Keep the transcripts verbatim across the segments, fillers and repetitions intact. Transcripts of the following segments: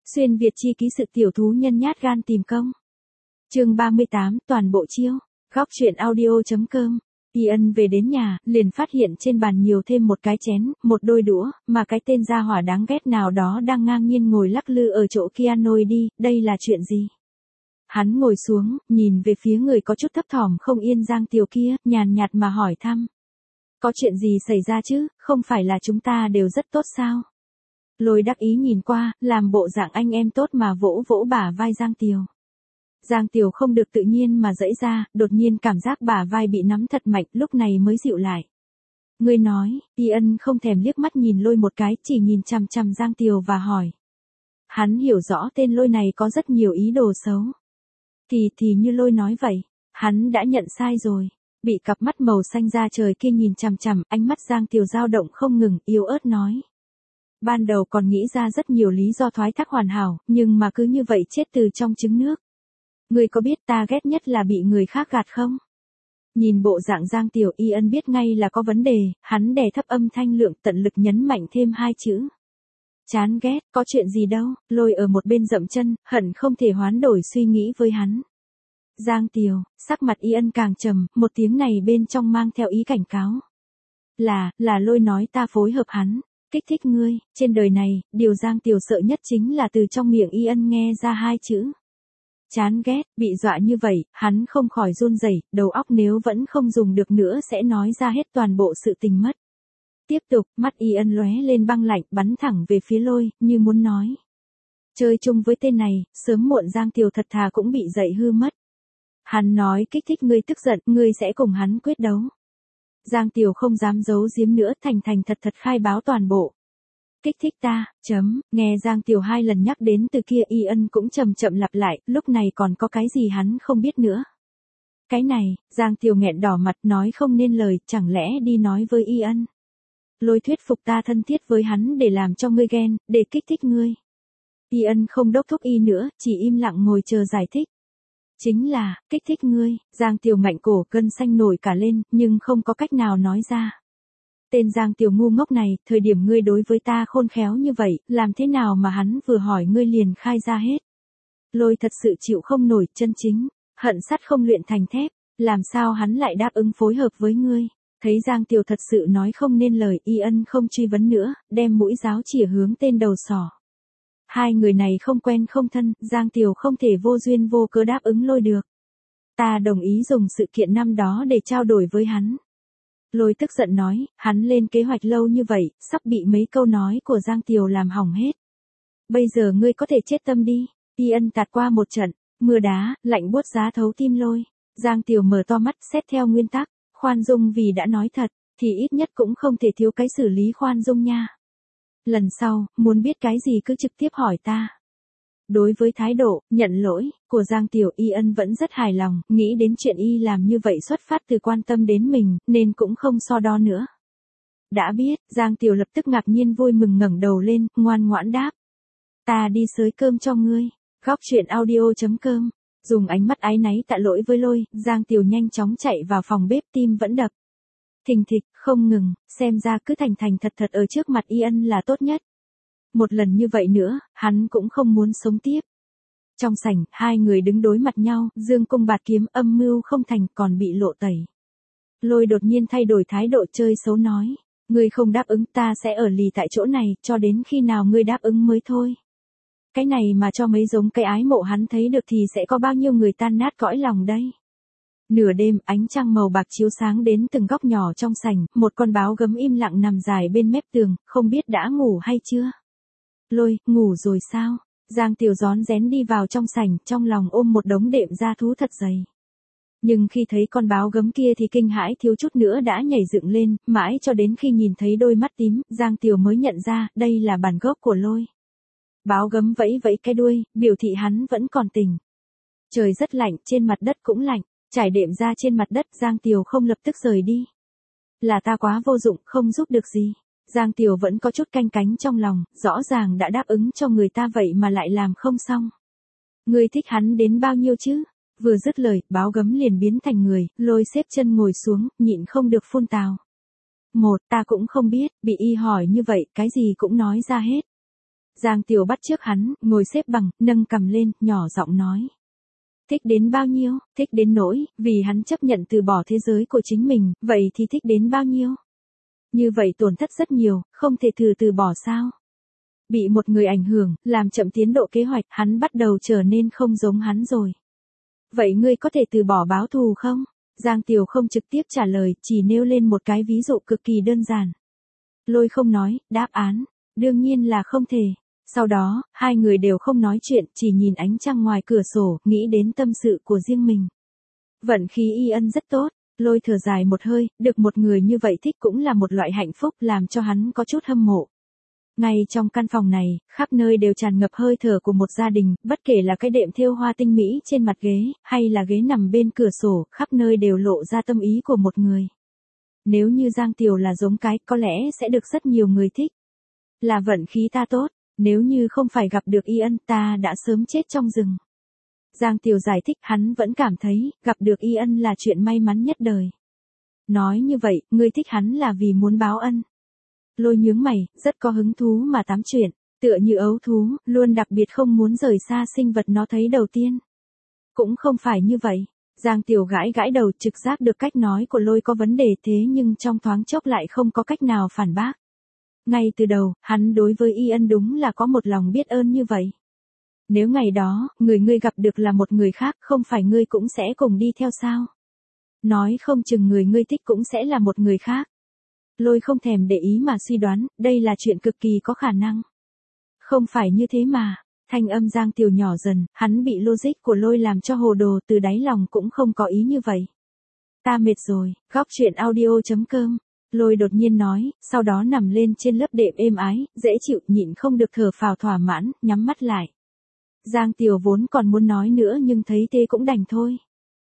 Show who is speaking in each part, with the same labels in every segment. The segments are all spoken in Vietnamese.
Speaker 1: Xuyên Việt chi ký sự tiểu thú nhân nhát gan tìm công. Chương ba mươi tám, toàn bộ chiêu. Góc truyện audio.com. Ian về đến nhà, liền phát hiện trên bàn nhiều thêm một cái chén, một đôi đũa, mà cái tên gia hỏa đáng ghét nào đó đang ngang nhiên ngồi lắc lư ở chỗ kia nôi đi, đây là chuyện gì? Hắn ngồi xuống, nhìn về phía người có chút thấp thỏm không yên Giang Tiều kia, nhàn nhạt mà hỏi thăm. Có chuyện gì xảy ra chứ, không phải là chúng ta đều rất tốt sao? Lôi đắc ý nhìn qua, làm bộ dạng anh em tốt mà vỗ vỗ bả vai Giang Tiều. Giang Tiều không được tự nhiên mà giãy ra, đột nhiên cảm giác bả vai bị nắm thật mạnh, lúc này mới dịu lại. Ngươi nói, Ian không thèm liếc mắt nhìn Lôi một cái, chỉ nhìn chằm chằm Giang Tiều và hỏi. Hắn hiểu rõ tên Lôi này có rất nhiều ý đồ xấu. Thì thì như Lôi nói vậy, hắn đã nhận sai rồi. Bị cặp mắt màu xanh da trời kia nhìn chằm chằm, ánh mắt Giang Tiều dao động không ngừng, yếu ớt nói. Ban đầu còn nghĩ ra rất nhiều lý do thoái thác hoàn hảo, nhưng mà cứ như vậy chết từ trong trứng nước. Ngươi có biết ta ghét nhất là bị người khác gạt không? Nhìn bộ dạng Giang Tiểu Ian biết ngay là có vấn đề, hắn đè thấp âm thanh lượng tận lực nhấn mạnh thêm hai chữ. Chán ghét, có chuyện gì đâu, Lôi ở một bên dậm chân, hận không thể hoán đổi suy nghĩ với hắn. Giang Tiều, sắc mặt Ian càng trầm, một tiếng này bên trong mang theo ý cảnh cáo. Là, là Lôi nói ta phối hợp hắn. Kích thích ngươi, trên đời này, điều Giang Tiều sợ nhất chính là từ trong miệng Ian nghe ra hai chữ. Chán ghét, bị dọa như vậy, hắn không khỏi run rẩy, đầu óc nếu vẫn không dùng được nữa sẽ nói ra hết toàn bộ sự tình mất. Tiếp tục, mắt Ian lóe lên băng lạnh, bắn thẳng về phía Lôi, như muốn nói. Chơi chung với tên này, sớm muộn Giang Tiều thật thà cũng bị dạy hư mất. Hắn nói kích thích ngươi tức giận, ngươi sẽ cùng hắn quyết đấu. Giang Tiều không dám giấu giếm nữa, thành thành thật thật khai báo toàn bộ. Kích thích ta, chấm, nghe Giang Tiều hai lần nhắc đến từ kia Ian cũng chậm chậm lặp lại, lúc này còn có cái gì hắn không biết nữa. Cái này, Giang Tiều nghẹn đỏ mặt nói không nên lời, chẳng lẽ đi nói với Ian. Lôi thuyết phục ta thân thiết với hắn để làm cho ngươi ghen, để kích thích ngươi. Ian không đốc thúc y nữa, chỉ im lặng ngồi chờ giải thích. Chính là, kích thích ngươi, Giang Tiều ngạnh cổ cơn xanh nổi cả lên, nhưng không có cách nào nói ra. Tên Giang Tiều ngu ngốc này, thời điểm ngươi đối với ta khôn khéo như vậy, làm thế nào mà hắn vừa hỏi ngươi liền khai ra hết. Lôi thật sự chịu không nổi, chân chính, hận sắt không luyện thành thép, làm sao hắn lại đáp ứng phối hợp với ngươi. Thấy Giang Tiều thật sự nói không nên lời, Ian không truy vấn nữa, đem mũi giáo chĩa hướng tên đầu sỏ. Hai người này không quen không thân, Giang Tiều không thể vô duyên vô cớ đáp ứng Lôi được. Ta đồng ý dùng sự kiện năm đó để trao đổi với hắn. Lôi tức giận nói, hắn lên kế hoạch lâu như vậy, sắp bị mấy câu nói của Giang Tiều làm hỏng hết. Bây giờ ngươi có thể chết tâm đi. Ian tạt qua một trận, mưa đá, lạnh buốt giá thấu tim Lôi. Giang Tiều mở to mắt xét theo nguyên tắc, khoan dung vì đã nói thật, thì ít nhất cũng không thể thiếu cái xử lý khoan dung nha. Lần sau, muốn biết cái gì cứ trực tiếp hỏi ta. Đối với thái độ, nhận lỗi, của Giang Tiểu Ian vẫn rất hài lòng, nghĩ đến chuyện y làm như vậy xuất phát từ quan tâm đến mình, nên cũng không so đo nữa. Đã biết, Giang Tiểu lập tức ngạc nhiên vui mừng ngẩng đầu lên, ngoan ngoãn đáp. Ta đi xới cơm cho ngươi. Góc truyện audio.com. Dùng ánh mắt áy náy tạ lỗi với Lôi, Giang Tiểu nhanh chóng chạy vào phòng bếp, tim vẫn đập. Thình thịch, không ngừng, xem ra cứ thành thành thật thật ở trước mặt Ian là tốt nhất. Một lần như vậy nữa, hắn cũng không muốn sống tiếp. Trong sảnh, hai người đứng đối mặt nhau, dương cung bạt kiếm, âm mưu không thành, còn bị lộ tẩy. Lôi đột nhiên thay đổi thái độ chơi xấu nói. Ngươi không đáp ứng ta sẽ ở lì tại chỗ này, cho đến khi nào ngươi đáp ứng mới thôi. Cái này mà cho mấy giống cây ái mộ hắn thấy được thì sẽ có bao nhiêu người tan nát cõi lòng đây. Nửa đêm, ánh trăng màu bạc chiếu sáng đến từng góc nhỏ trong sảnh, một con báo gấm im lặng nằm dài bên mép tường, không biết đã ngủ hay chưa. Lôi, ngủ rồi sao? Giang Tiều rón rén đi vào trong sảnh, trong lòng ôm một đống đệm da thú thật dày. Nhưng khi thấy con báo gấm kia thì kinh hãi thiếu chút nữa đã nhảy dựng lên, mãi cho đến khi nhìn thấy đôi mắt tím, Giang Tiều mới nhận ra, đây là bản gốc của Lôi. Báo gấm vẫy vẫy cái đuôi, biểu thị hắn vẫn còn tỉnh. Trời rất lạnh, trên mặt đất cũng lạnh, trải đệm ra trên mặt đất, Giang Tiều không lập tức rời đi. Là ta quá vô dụng, không giúp được gì. Giang Tiều vẫn có chút canh cánh trong lòng, rõ ràng đã đáp ứng cho người ta vậy mà lại làm không xong. Ngươi thích hắn đến bao nhiêu chứ? Vừa dứt lời, báo gấm liền biến thành người, Lôi xếp chân ngồi xuống, nhịn không được phun tào. Một, ta cũng không biết, bị y hỏi như vậy, cái gì cũng nói ra hết. Giang Tiểu bắt chước hắn, ngồi xếp bằng, nâng cằm lên, nhỏ giọng nói. Thích đến bao nhiêu, thích đến nỗi, vì hắn chấp nhận từ bỏ thế giới của chính mình, vậy thì thích đến bao nhiêu? Như vậy tổn thất rất nhiều, không thể thử từ bỏ sao? Bị một người ảnh hưởng, làm chậm tiến độ kế hoạch, hắn bắt đầu trở nên không giống hắn rồi. Vậy ngươi có thể từ bỏ báo thù không? Giang Tiểu không trực tiếp trả lời, chỉ nêu lên một cái ví dụ cực kỳ đơn giản. Lôi không nói, đáp án, đương nhiên là không thể. Sau đó, hai người đều không nói chuyện, chỉ nhìn ánh trăng ngoài cửa sổ, nghĩ đến tâm sự của riêng mình. Vận khí Y Ân rất tốt, Lôi thở dài một hơi, được một người như vậy thích cũng là một loại hạnh phúc làm cho hắn có chút hâm mộ. Ngay trong căn phòng này, khắp nơi đều tràn ngập hơi thở của một gia đình, bất kể là cái đệm thêu hoa tinh mỹ trên mặt ghế, hay là ghế nằm bên cửa sổ, khắp nơi đều lộ ra tâm ý của một người. Nếu như Giang Tiểu là giống cái, có lẽ sẽ được rất nhiều người thích. Là vận khí ta tốt, nếu như không phải gặp được Y Ân ta đã sớm chết trong rừng. Giang Tiểu giải thích hắn vẫn cảm thấy, gặp được Y Ân là chuyện may mắn nhất đời. Nói như vậy, ngươi thích hắn là vì muốn báo ân. Lôi nhướng mày, rất có hứng thú mà tám chuyện, tựa như ấu thú, luôn đặc biệt không muốn rời xa sinh vật nó thấy đầu tiên. Cũng không phải như vậy. Giang Tiểu gãi gãi đầu, trực giác được cách nói của Lôi có vấn đề, thế nhưng trong thoáng chốc lại không có cách nào phản bác. Ngay từ đầu, hắn đối với Y Ân đúng là có một lòng biết ơn như vậy. Nếu ngày đó, người ngươi gặp được là một người khác, không phải ngươi cũng sẽ cùng đi theo sao? Nói không chừng người ngươi thích cũng sẽ là một người khác. Lôi không thèm để ý mà suy đoán, đây là chuyện cực kỳ có khả năng. Không phải như thế mà, thanh âm Giang Tiểu nhỏ dần, hắn bị logic của Lôi làm cho hồ đồ, từ đáy lòng cũng không có ý như vậy. Ta mệt rồi, góc truyện audio chấm com. Lôi đột nhiên nói, sau đó nằm lên trên lớp đệm êm ái, dễ chịu, nhịn không được thở phào thỏa mãn, nhắm mắt lại. Giang Tiểu vốn còn muốn nói nữa nhưng thấy thế cũng đành thôi.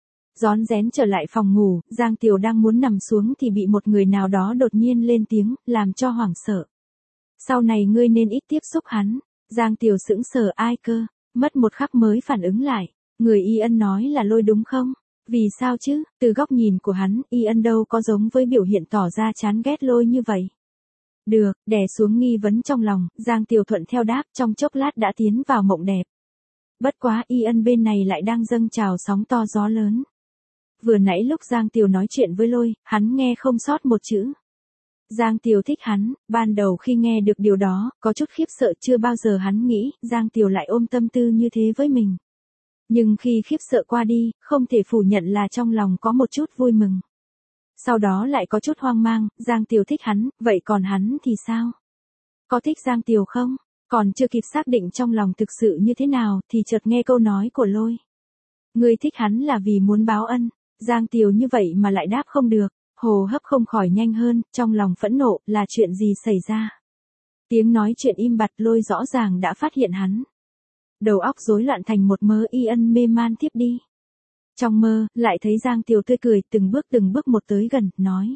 Speaker 1: Rón rén trở lại phòng ngủ, Giang Tiểu đang muốn nằm xuống thì bị một người nào đó đột nhiên lên tiếng, làm cho hoảng sợ. Sau này ngươi nên ít tiếp xúc hắn. Giang Tiểu sững sờ, ai cơ, mất một khắc mới phản ứng lại. Người Y Ân nói là Lôi đúng không? Vì sao chứ, từ góc nhìn của hắn, Y Ân đâu có giống với biểu hiện tỏ ra chán ghét Lôi như vậy. Được, đè xuống nghi vấn trong lòng, Giang Tiểu thuận theo đáp, trong chốc lát đã tiến vào mộng đẹp. Bất quá Y Ân bên này lại đang dâng trào sóng to gió lớn. Vừa nãy lúc Giang Tiểu nói chuyện với Lôi, hắn nghe không sót một chữ. Giang Tiểu thích hắn, ban đầu khi nghe được điều đó, có chút khiếp sợ, chưa bao giờ hắn nghĩ, Giang Tiểu lại ôm tâm tư như thế với mình. Nhưng khi khiếp sợ qua đi, không thể phủ nhận là trong lòng có một chút vui mừng. Sau đó lại có chút hoang mang, Giang Tiểu thích hắn, vậy còn hắn thì sao? Có thích Giang Tiểu không? Còn chưa kịp xác định trong lòng thực sự như thế nào, thì chợt nghe câu nói của Lôi. Ngươi thích hắn là vì muốn báo ân. Giang Tiểu như vậy mà lại đáp không được, hồ hấp không khỏi nhanh hơn, trong lòng phẫn nộ, là chuyện gì xảy ra? Tiếng nói chuyện im bặt, Lôi rõ ràng đã phát hiện hắn. Đầu óc rối loạn thành một mớ, Y Ân mê man tiếp đi. Trong mơ, lại thấy Giang Tiểu tươi cười, từng bước từng bước một tới gần, nói.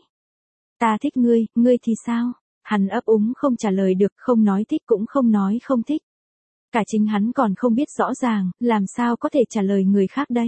Speaker 1: Ta thích ngươi, ngươi thì sao? Hắn ấp úng không trả lời được, không nói thích cũng không nói không thích. Cả chính hắn còn không biết rõ ràng, làm sao có thể trả lời người khác đây.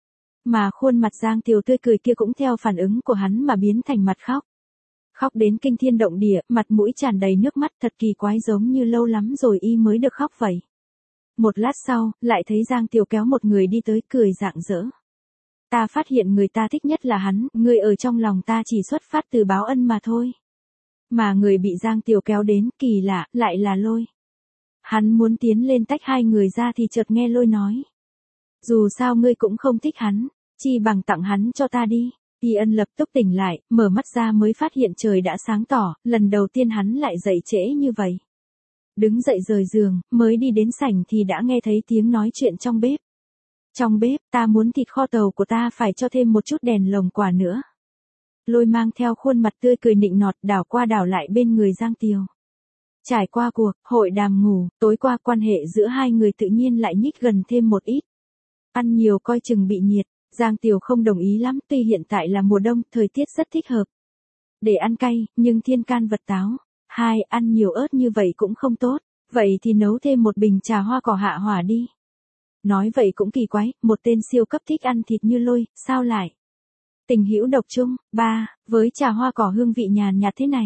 Speaker 1: Mà khuôn mặt Giang Tiểu tươi cười kia cũng theo phản ứng của hắn mà biến thành mặt khóc. Khóc đến kinh thiên động địa, mặt mũi tràn đầy nước mắt, thật kỳ quái, giống như lâu lắm rồi y mới được khóc vậy. Một lát sau, lại thấy Giang Tiểu kéo một người đi tới, cười rạng rỡ. Ta phát hiện người ta thích nhất là hắn, người ở trong lòng ta chỉ xuất phát từ báo ân mà thôi. Mà người bị Giang Tiểu kéo đến, kỳ lạ, lại là Lôi. Hắn muốn tiến lên tách hai người ra thì chợt nghe Lôi nói. Dù sao ngươi cũng không thích hắn, chi bằng tặng hắn cho ta đi. Y Ân lập tức tỉnh lại, mở mắt ra mới phát hiện trời đã sáng tỏ, lần đầu tiên hắn lại dậy trễ như vậy. Đứng dậy rời giường, mới đi đến sảnh thì đã nghe thấy tiếng nói chuyện trong bếp. Trong bếp, ta muốn thịt kho tàu của ta phải cho thêm một chút đèn lồng quả nữa. Lôi mang theo khuôn mặt tươi cười nịnh nọt, đảo qua đảo lại bên người Giang Tiểu. Trải qua cuộc hội đàm ngủ, tối qua quan hệ giữa hai người tự nhiên lại nhích gần thêm một ít. Ăn nhiều coi chừng bị nhiệt, Giang Tiểu không đồng ý lắm, tuy hiện tại là mùa đông, thời tiết rất thích hợp. Để ăn cay, nhưng thiên can vật táo. Hai, ăn nhiều ớt như vậy cũng không tốt, vậy thì nấu thêm một bình trà hoa cỏ hạ hỏa đi. Nói vậy cũng kỳ quái, một tên siêu cấp thích ăn thịt như Lôi, sao lại? Tình hữu độc chung, ba, với trà hoa cỏ hương vị nhàn nhạt thế này.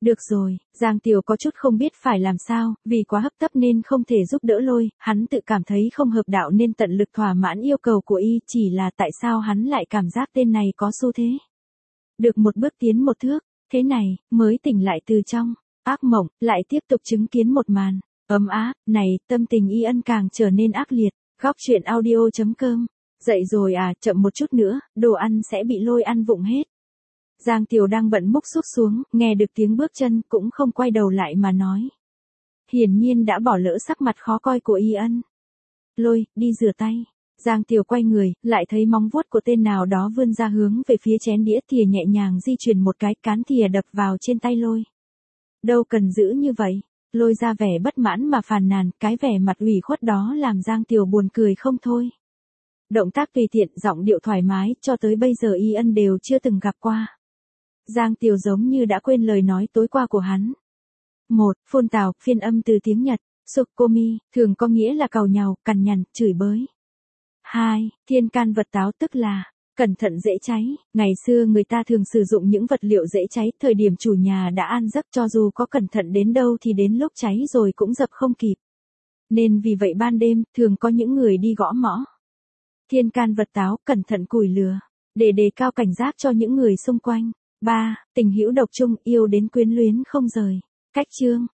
Speaker 1: Được rồi, Giang Tiểu có chút không biết phải làm sao, vì quá hấp tấp nên không thể giúp đỡ Lôi, hắn tự cảm thấy không hợp đạo nên tận lực thỏa mãn yêu cầu của y, chỉ là tại sao hắn lại cảm giác tên này có xu thế. Được một bước tiến một thước, thế này, mới tỉnh lại từ trong ác mộng, lại tiếp tục chứng kiến một màn ấm áp, này, tâm tình y ân càng trở nên ác liệt. Góc truyện audio chấm com. Dậy rồi à, chậm một chút nữa, đồ ăn sẽ bị Lôi ăn vụng hết. Giang Tiểu đang bận múc súp xuống, nghe được tiếng bước chân cũng không quay đầu lại mà nói. Hiển nhiên đã bỏ lỡ sắc mặt khó coi của y ân. Lôi, đi rửa tay. Giang Tiểu quay người, lại thấy móng vuốt của tên nào đó vươn ra hướng về phía chén đĩa, thìa nhẹ nhàng di chuyển một cái, cán thìa đập vào trên tay Lôi. Đâu cần giữ như vậy. Lôi ra vẻ bất mãn mà phàn nàn, cái vẻ mặt ủy khuất đó làm Giang Tiểu buồn cười không thôi. Động tác tùy tiện, giọng điệu thoải mái, cho tới bây giờ y ân đều chưa từng gặp qua. Giang Tiểu giống như đã quên lời nói tối qua của hắn. Một, phun tào, phiên âm từ tiếng Nhật, Sukomi, thường có nghĩa là càu nhàu, cằn nhằn, chửi bới. Hai, thiên can vật táo tức là, cẩn thận dễ cháy. Ngày xưa người ta thường sử dụng những vật liệu dễ cháy, thời điểm chủ nhà đã an giấc, cho dù có cẩn thận đến đâu thì đến lúc cháy rồi cũng dập không kịp. Nên vì vậy ban đêm, thường có những người đi gõ mõ. Thiên can vật táo, cẩn thận củi lửa, để đề cao cảnh giác cho những người xung quanh. Ba, tình hữu độc chung, yêu đến quyến luyến không rời. Cách chương,